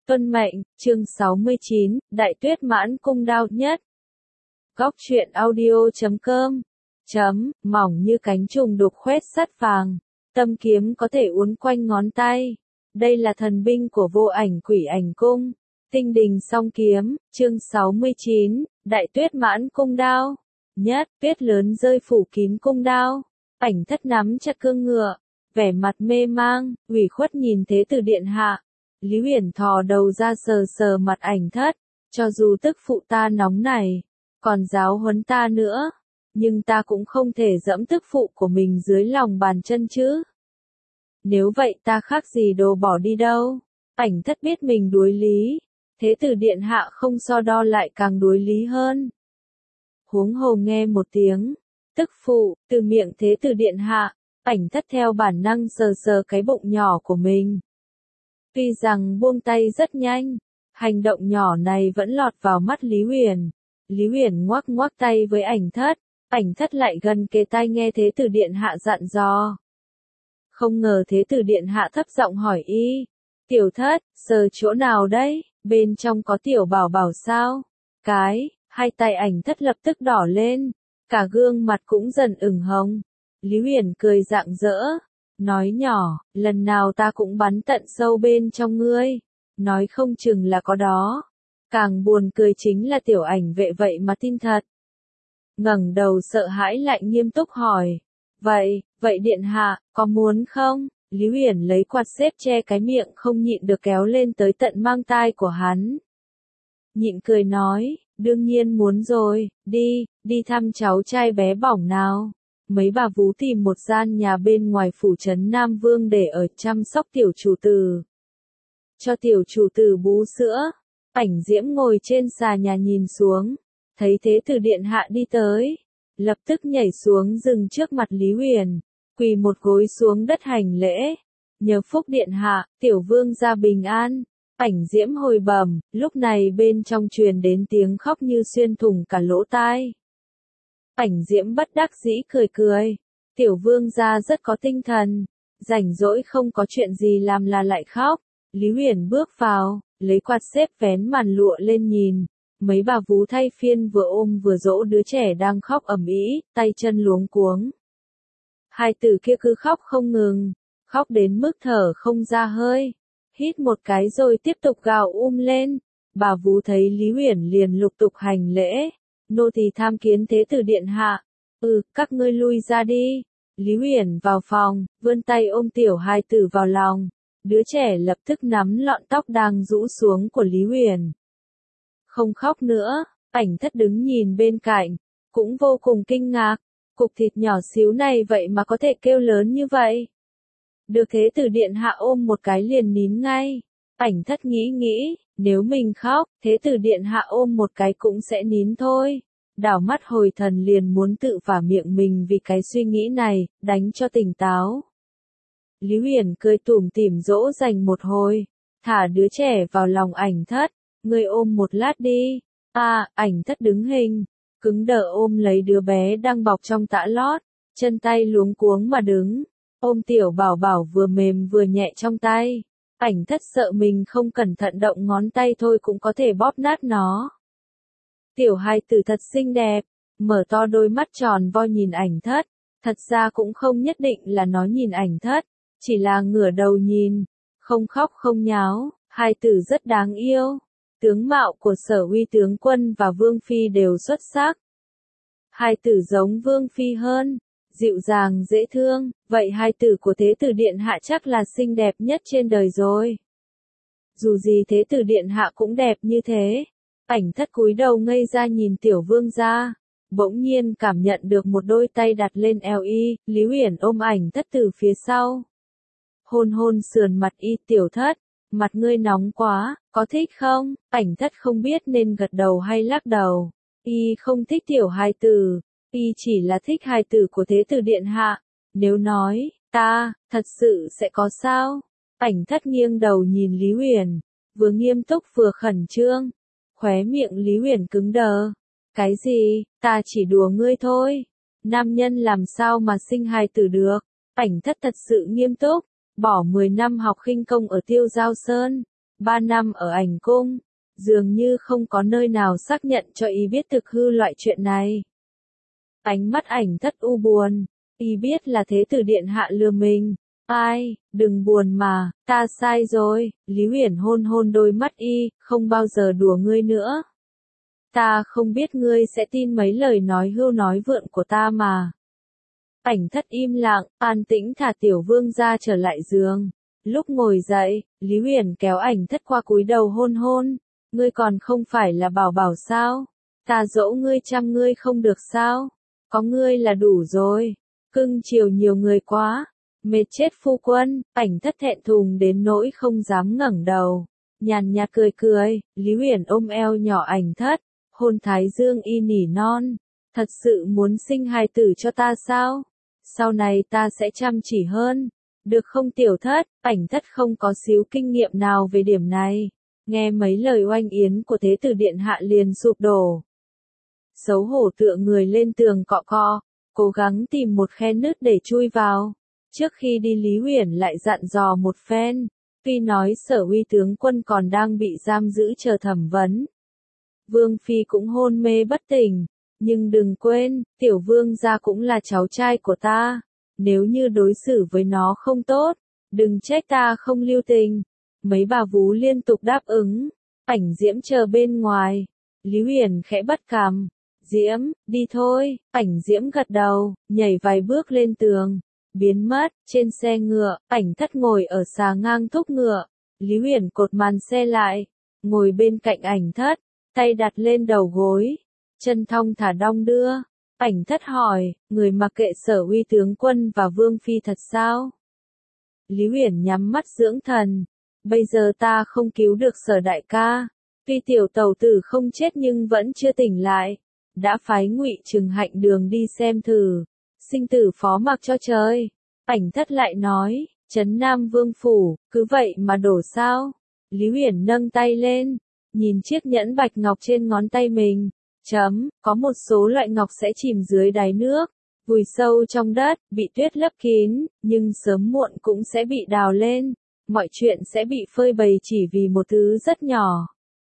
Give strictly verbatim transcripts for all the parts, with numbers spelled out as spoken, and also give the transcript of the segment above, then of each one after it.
Tuân mệnh, chương sáu mươi chín, Đại Tuyết Mãn Cung đao nhất. Góc truyện audio chấm com chấm, mỏng như cánh trùng đục khoét sắt vàng. Tâm kiếm có thể uốn quanh ngón tay. Đây là thần binh của vô ảnh quỷ ảnh cung. Tinh đình song kiếm, chương sáu mươi chín, Đại Tuyết Mãn Cung đao. Nhất, tuyết lớn rơi phủ kín cung đao. Ảnh thất nắm chặt cương ngựa, vẻ mặt mê mang, ủy khuất nhìn Thế Tử điện hạ. Lý Huyền thò đầu ra sờ sờ mặt ảnh thất, cho dù tức phụ ta nóng này, còn giáo huấn ta nữa, nhưng ta cũng không thể dẫm tức phụ của mình dưới lòng bàn chân chứ. Nếu vậy ta khác gì đồ bỏ đi đâu. Ảnh thất biết mình đuối lý, Thế Tử điện hạ không so đo lại càng đuối lý hơn. Huống hồ nghe một tiếng tức phụ từ miệng Thế Tử điện hạ, ảnh thất theo bản năng sờ sờ cái bụng nhỏ của mình. Tuy rằng buông tay rất nhanh, hành động nhỏ này vẫn lọt vào mắt Lý Huyền. Lý Huyền ngoắc ngoắc tay với ảnh thất, ảnh thất lại gần kề tai nghe Thế Tử điện hạ dặn dò. Không ngờ Thế Tử điện hạ thấp giọng hỏi y, tiểu thất, sờ chỗ nào đấy, bên trong có tiểu bảo bảo sao? Cái, hai tay ảnh thất lập tức đỏ lên, cả gương mặt cũng dần ửng hồng. Lý Huyền cười rạng rỡ, nói nhỏ, lần nào ta cũng bắn tận sâu bên trong ngươi, nói không chừng là có đó. Càng buồn cười chính là tiểu ảnh vệ vậy mà tin thật. Ngẩng đầu sợ hãi lại nghiêm túc hỏi, vậy, vậy điện hạ, có muốn không? Lý Huyền lấy quạt xếp che cái miệng không nhịn được kéo lên tới tận mang tai của hắn. Nhịn cười nói, đương nhiên muốn rồi, đi, đi thăm cháu trai bé bỏng nào. Mấy bà vú tìm một gian nhà bên ngoài phủ trấn Nam Vương để ở chăm sóc tiểu chủ tử. Cho tiểu chủ tử bú sữa. Ảnh Diễm ngồi trên xà nhà nhìn xuống, thấy Thế Tử điện hạ đi tới, lập tức nhảy xuống dừng trước mặt Lý Huyền, quỳ một gối xuống đất hành lễ. Nhờ phúc điện hạ, tiểu vương gia bình an. Ảnh Diễm hồi bẩm, lúc này bên trong truyền đến tiếng khóc như xuyên thủng cả lỗ tai. Ảnh Diễm bất đắc dĩ cười cười, tiểu vương gia rất có tinh thần, rảnh rỗi không có chuyện gì làm là lại khóc. Lý Huyền bước vào, lấy quạt xếp vén màn lụa lên nhìn, mấy bà vú thay phiên vừa ôm vừa dỗ đứa trẻ đang khóc ầm ĩ, tay chân luống cuống. Hai tử kia cứ khóc không ngừng, khóc đến mức thở không ra hơi, hít một cái rồi tiếp tục gào um lên. Bà vú thấy Lý Huyền liền lục tục hành lễ, nô tỳ tham kiến Thế Tử điện hạ. Ừ, các ngươi lui ra đi. Lý Huyền vào phòng, vươn tay ôm tiểu hai tử vào lòng. Đứa trẻ lập tức nắm lọn tóc đang rũ xuống của Lý Huyền. Không khóc nữa, ảnh thất đứng nhìn bên cạnh, cũng vô cùng kinh ngạc, cục thịt nhỏ xíu này vậy mà có thể kêu lớn như vậy. Được Thế Tử điện hạ ôm một cái liền nín ngay. Ảnh thất nghĩ nghĩ, nếu mình khóc, Thế Tử điện hạ ôm một cái cũng sẽ nín thôi. Đảo mắt hồi thần liền muốn tự vả miệng mình vì cái suy nghĩ này, đánh cho tỉnh táo. Lý Huyền cười tủm tỉm dỗ dành một hồi, thả đứa trẻ vào lòng ảnh thất, ngươi ôm một lát đi. À, ảnh thất đứng hình, cứng đờ ôm lấy đứa bé đang bọc trong tã lót, chân tay luống cuống mà đứng, ôm tiểu bảo bảo vừa mềm vừa nhẹ trong tay. Ảnh thất sợ mình không cẩn thận động ngón tay thôi cũng có thể bóp nát nó. Tiểu hài tử thật xinh đẹp, mở to đôi mắt tròn vo nhìn ảnh thất, thật ra cũng không nhất định là nó nhìn ảnh thất. Chỉ là ngửa đầu nhìn, không khóc không nháo, hai tử rất đáng yêu. Tướng mạo của Sở Uy tướng quân và Vương Phi đều xuất sắc. Hai tử giống Vương Phi hơn, dịu dàng dễ thương, vậy hai tử của Thế Tử điện hạ chắc là xinh đẹp nhất trên đời rồi. Dù gì Thế Tử điện hạ cũng đẹp như thế. Ảnh thất cúi đầu ngây ra nhìn tiểu vương gia. Bỗng nhiên cảm nhận được một đôi tay đặt lên eo y, Lý Huyền ôm ảnh thất từ phía sau. Hôn hôn sườn mặt y, tiểu thất, mặt ngươi nóng quá, có thích không? Ảnh thất không biết nên gật đầu hay lắc đầu. Y không thích tiểu hài tử, y chỉ là thích hài tử của Thế Tử điện hạ. Nếu nói, ta, thật sự sẽ có sao? Ảnh thất nghiêng đầu nhìn Lý Huyền, vừa nghiêm túc vừa khẩn trương. Khóe miệng Lý Huyền cứng đờ. Cái gì, ta chỉ đùa ngươi thôi. Nam nhân làm sao mà sinh hài tử được? Ảnh thất thật sự nghiêm túc. Bỏ mười năm học khinh công ở Tiêu Giao Sơn, Ba năm ở ảnh cung, dường như không có nơi nào xác nhận cho y biết thực hư loại chuyện này. Ánh mắt Ảnh Thất u buồn, y biết là Thế tử điện hạ lừa mình. Ai, đừng buồn mà, ta sai rồi. Lý Huyền hôn hôn đôi mắt y, không bao giờ đùa ngươi nữa. Ta không biết ngươi sẽ tin mấy lời nói hưu nói vượn của ta mà. Ảnh Thất im lặng, an tĩnh thả Tiểu Vương ra trở lại giường. Lúc ngồi dậy, Lý Huyền kéo Ảnh Thất qua cúi đầu hôn hôn. Ngươi còn không phải là bảo bảo sao? Ta dỗ ngươi chăm ngươi không được sao? Có ngươi là đủ rồi. Cưng chiều nhiều người quá. Mệt chết phu quân. Ảnh Thất thẹn thùng đến nỗi không dám ngẩng đầu. Nhàn nhạt cười cười, Lý Huyền ôm eo nhỏ Ảnh Thất, hôn thái dương y nỉ non. Thật sự muốn sinh hài tử cho ta sao? Sau này ta sẽ chăm chỉ hơn. Được không Tiểu Thất? Ảnh Thất không có xíu kinh nghiệm nào về điểm này. Nghe mấy lời oanh yến của Thế tử điện hạ liền sụp đổ. Xấu hổ tựa người lên tường cọ cọ, cố gắng tìm một khe nứt để chui vào. Trước khi đi Lý Huyền lại dặn dò một phen, tuy nói Sở Uy tướng quân còn đang bị giam giữ chờ thẩm vấn. Vương Phi cũng hôn mê bất tỉnh, nhưng đừng quên, Tiểu Vương gia cũng là cháu trai của ta. Nếu như đối xử với nó không tốt, đừng trách ta không lưu tình. Mấy bà vú liên tục đáp ứng. Ảnh Diễm chờ bên ngoài. Lý Huyền khẽ bắt cằm. Diễm, đi thôi. Ảnh Diễm gật đầu, nhảy vài bước lên tường. Biến mất, trên xe ngựa, Ảnh Thất ngồi ở xà ngang thúc ngựa. Lý Huyền cột màn xe lại, ngồi bên cạnh Ảnh Thất, tay đặt lên đầu gối, chân thong thả đong đưa. Ảnh Thất hỏi, người mặc kệ Sở Uy tướng quân và Vương Phi thật sao? Lý Huyền nhắm mắt dưỡng thần. Bây giờ ta không cứu được Sở đại ca. Tuy tiểu tẩu tử không chết nhưng vẫn chưa tỉnh lại. Đã phái Ngụy Trừng Hạnh Đường đi xem thử. Sinh tử phó mặc cho trời. Ảnh Thất lại nói, trấn Nam Vương phủ, cứ vậy mà đổ sao? Lý Huyền nâng tay lên, nhìn chiếc nhẫn bạch ngọc trên ngón tay mình. Chấm, có một số loại ngọc sẽ chìm dưới đáy nước, vùi sâu trong đất, bị tuyết lấp kín, nhưng sớm muộn cũng sẽ bị đào lên. Mọi chuyện sẽ bị phơi bày chỉ vì một thứ rất nhỏ.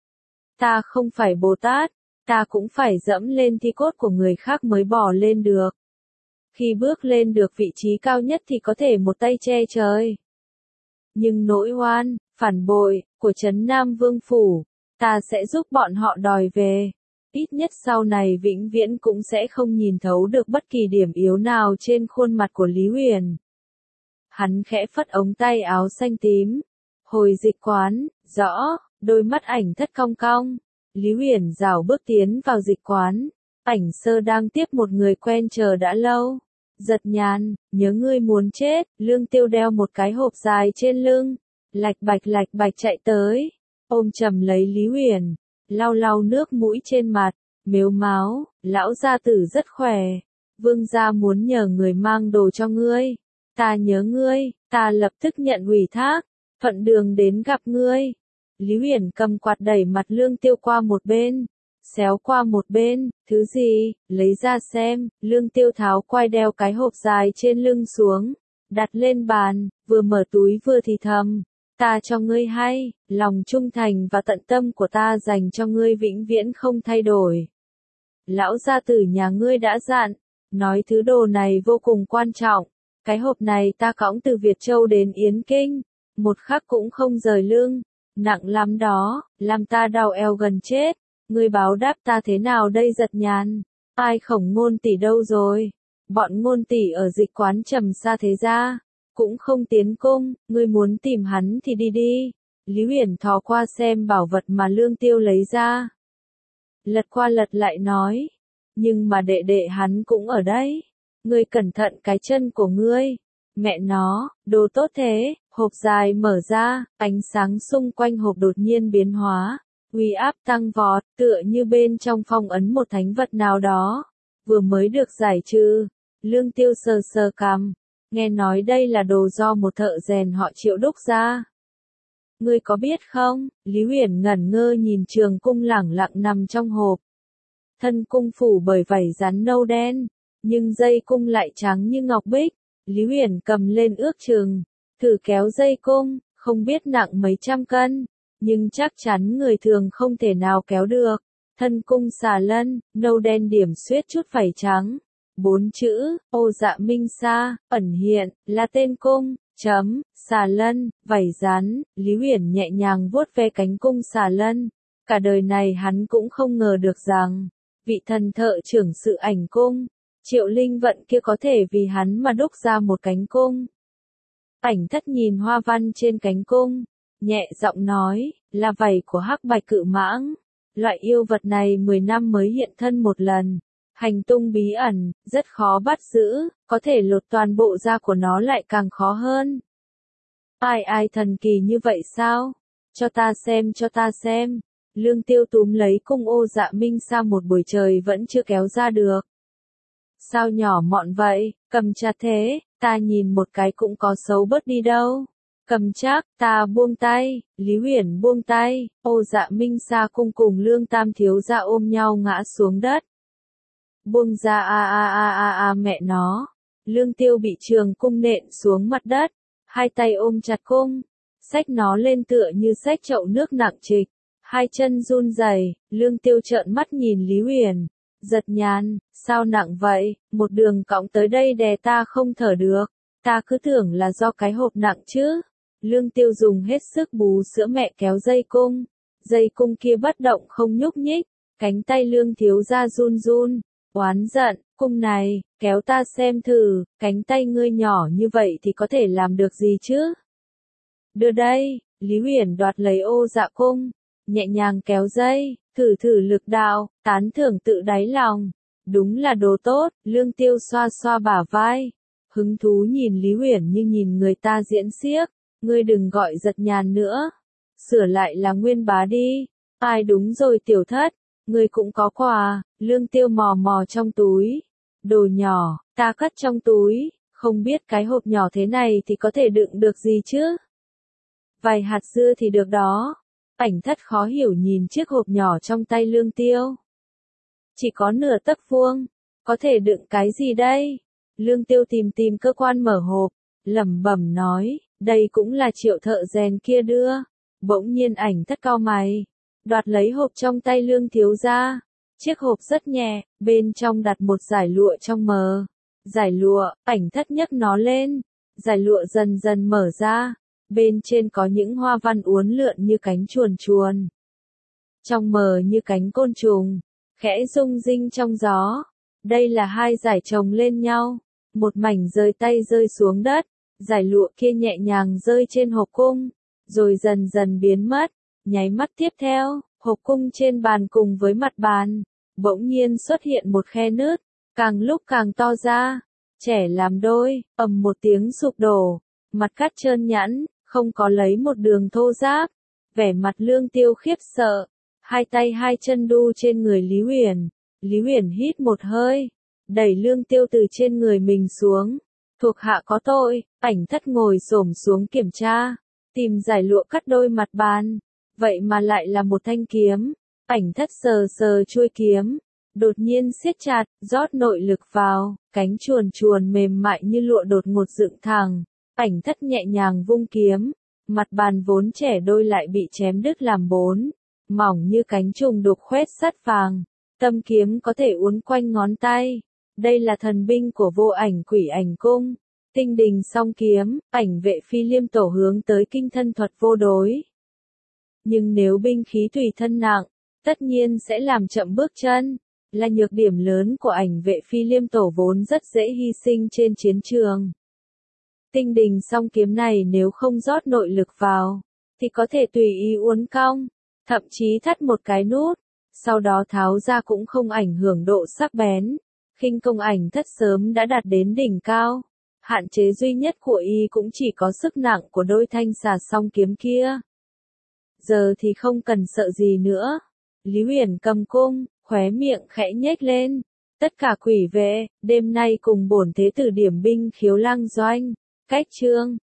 Ta không phải Bồ Tát, ta cũng phải dẫm lên thi cốt của người khác mới bò lên được. Khi bước lên được vị trí cao nhất thì có thể một tay che trời. Nhưng nỗi oan, phản bội, của trấn Nam Vương phủ, ta sẽ giúp bọn họ đòi về. Ít nhất sau này vĩnh viễn cũng sẽ không nhìn thấu được bất kỳ điểm yếu nào trên khuôn mặt của Lý Huyền. Hắn khẽ phất ống tay áo xanh tím. Hồi dịch quán, rõ, đôi mắt Ảnh Thất cong cong. Lý Huyền rảo bước tiến vào dịch quán. Ảnh Sơ đang tiếp một người quen chờ đã lâu. Giật Nhàn, nhớ ngươi muốn chết. Lương Tiêu đeo một cái hộp dài trên lưng. Lạch bạch lạch bạch chạy tới. Ôm chầm lấy Lý Huyền. Lau lau nước mũi trên mặt. Mếu máo, lão gia tử rất khỏe. Vương gia muốn nhờ người mang đồ cho ngươi. Ta nhớ ngươi, ta lập tức nhận ủy thác, thuận đường đến gặp ngươi. Lý Huyền cầm quạt đẩy mặt Lương Tiêu qua một bên, xéo qua một bên, thứ gì, lấy ra xem. Lương Tiêu tháo quai đeo cái hộp dài trên lưng xuống, đặt lên bàn, vừa mở túi vừa thì thầm. Ta cho ngươi hay, lòng trung thành và tận tâm của ta dành cho ngươi vĩnh viễn không thay đổi. Lão gia tử nhà ngươi đã dặn, nói thứ đồ này vô cùng quan trọng. Cái hộp này ta cõng từ Việt Châu đến Yến Kinh, một khắc cũng không rời lưng, nặng lắm đó, làm ta đau eo gần chết. Ngươi báo đáp ta thế nào đây Giật Nhàn? Ai Khổng Ngôn tỷ đâu rồi? Bọn Ngôn tỷ ở dịch quán trầm xa thế ra, cũng không tiến cung, ngươi muốn tìm hắn thì đi đi. Lý Huyền thò qua xem bảo vật mà Lương Tiêu lấy ra. Lật qua lật lại nói, nhưng mà đệ đệ hắn cũng ở đây. Ngươi cẩn thận cái chân của ngươi. Mẹ nó, đồ tốt thế. Hộp dài mở ra, ánh sáng xung quanh hộp đột nhiên biến hóa. Uy áp tăng vọt, tựa như bên trong phong ấn một thánh vật nào đó. Vừa mới được giải trừ. Lương Tiêu sờ sờ cằm. Nghe nói đây là đồ do một thợ rèn họ Triệu đúc ra. Ngươi có biết không? Lý Huyền ngẩn ngơ nhìn trường cung lẳng lặng nằm trong hộp. Thân cung phủ bởi vảy rắn nâu đen, nhưng dây cung lại trắng như ngọc bích. Lý Huyền cầm lên ước chừng, thử kéo dây cung, không biết nặng mấy trăm cân. nhưng chắc chắn người thường không thể nào kéo được. Thân cung xà lân, nâu đen điểm xuyết chút vảy trắng. Bốn chữ, ô dạ minh sa, ẩn hiện, là tên cung, chấm, xà lân, vảy rắn. Lý Huyền nhẹ nhàng vuốt ve cánh cung xà lân. Cả đời này hắn cũng không ngờ được rằng, vị thần thợ trưởng sự ảnh cung, Triệu Linh Vận kia có thể vì hắn mà đúc ra một cánh cung. Ảnh thất nhìn hoa văn trên cánh cung, nhẹ giọng nói, là vảy của hắc bạch cự mãng. Loại yêu vật này mười năm mới hiện thân một lần. Hành tung bí ẩn, rất khó bắt giữ, có thể lột toàn bộ da của nó lại càng khó hơn. Ai ai thần kỳ như vậy sao? Cho ta xem cho ta xem. Lương Tiêu túm lấy cung ô dạ minh sa một buổi trời vẫn chưa kéo ra được. Sao nhỏ mọn vậy, cầm chặt thế, ta nhìn một cái cũng có xấu bớt đi đâu. Cầm chắc, ta buông tay, Lý Huyền buông tay, ô dạ minh sa cung cùng Lương Tam thiếu gia ôm nhau ngã xuống đất. Buông ra a a a a a mẹ nó. Lương Tiêu bị trường cung nện xuống mặt đất, hai tay ôm chặt cung, xách nó lên tựa như xách chậu nước nặng trịch, hai chân run rẩy. Lương Tiêu trợn mắt nhìn Lý Huyền, giật nhàn, sao nặng vậy, một đường cõng tới đây đè ta không thở được, ta cứ tưởng là do cái hộp nặng chứ. Lương Tiêu dùng hết sức bú sữa mẹ kéo dây cung, dây cung kia bất động không nhúc nhích, cánh tay Lương thiếu gia run run, oán giận, cung này, kéo ta xem thử, cánh tay ngươi nhỏ như vậy thì có thể làm được gì chứ? Đưa đây, Lý Huyền đoạt lấy ô dạ cung, nhẹ nhàng kéo dây, thử thử lực đạo, tán thưởng tự đáy lòng. Đúng là đồ tốt, Lương Tiêu xoa xoa bả vai, hứng thú nhìn Lý Huyền như nhìn người ta diễn xiếc. Ngươi đừng gọi giật nhàn nữa, sửa lại là Nguyên bá đi. Ai đúng rồi tiểu thất, ngươi cũng có quà. Lương Tiêu mò mò trong túi, đồ nhỏ, ta cất trong túi, không biết cái hộp nhỏ thế này thì có thể đựng được gì chứ? Vài hạt dưa thì được đó. Ảnh thất khó hiểu nhìn chiếc hộp nhỏ trong tay Lương Tiêu. Chỉ có nửa tấc vuông, có thể đựng cái gì đây? Lương Tiêu tìm tìm cơ quan mở hộp, lẩm bẩm nói, đây cũng là Triệu thợ rèn kia đưa. Bỗng nhiên ảnh thất cau mày, đoạt lấy hộp trong tay Lương thiếu gia. Chiếc hộp rất nhẹ, bên trong đặt một dải lụa trong mờ. Dải lụa, ảnh thất nhấc nó lên, dải lụa dần dần mở ra, bên trên có những hoa văn uốn lượn như cánh chuồn chuồn. Trong mờ như cánh côn trùng, khẽ rung rinh trong gió. Đây là hai dải chồng lên nhau, một mảnh rơi tay rơi xuống đất, dải lụa kia nhẹ nhàng rơi trên hộp cung, rồi dần dần biến mất. Nháy mắt tiếp theo, hộp cung trên bàn cùng với mặt bàn, bỗng nhiên xuất hiện một khe nứt, càng lúc càng to ra, trẻ làm đôi, ầm một tiếng sụp đổ, mặt cắt trơn nhẵn, không có lấy một đường thô ráp. Vẻ mặt Lương Tiêu khiếp sợ, hai tay hai chân đu trên người Lý Huyền. Lý Huyền hít một hơi, đẩy Lương Tiêu từ trên người mình xuống. Thuộc hạ có tội. Ảnh thất ngồi xổm xuống kiểm tra, tìm giải lụa cắt đôi mặt bàn, vậy mà lại là một thanh kiếm. Ảnh thất sờ sờ chuôi kiếm, đột nhiên siết chặt, rót nội lực vào, cánh chuồn chuồn mềm mại như lụa đột ngột dựng thẳng. Ảnh thất nhẹ nhàng vung kiếm, mặt bàn vốn trẻ đôi lại bị chém đứt làm bốn, mỏng như cánh trùng đục khoét sắt vàng. Tâm kiếm có thể uốn quanh ngón tay. Đây là thần binh của vô ảnh quỷ ảnh cung. Tinh đình song kiếm, ảnh vệ phi liêm tổ hướng tới kinh thân thuật vô đối. Nhưng nếu binh khí tùy thân nặng, tất nhiên sẽ làm chậm bước chân, là nhược điểm lớn của ảnh vệ phi liêm tổ vốn rất dễ hy sinh trên chiến trường. Tinh đình song kiếm này nếu không rót nội lực vào, thì có thể tùy ý uốn cong, thậm chí thắt một cái nút, sau đó tháo ra cũng không ảnh hưởng độ sắc bén. Khinh công ảnh thất sớm đã đạt đến đỉnh cao. Hạn chế duy nhất của y cũng chỉ có sức nặng của đôi thanh xà song kiếm kia. Giờ thì không cần sợ gì nữa. Lý Huyền cầm cung, khóe miệng khẽ nhếch lên. Tất cả quỷ vệ, đêm nay cùng bổn thế tử điểm binh khiếu lăng doanh. Cách chương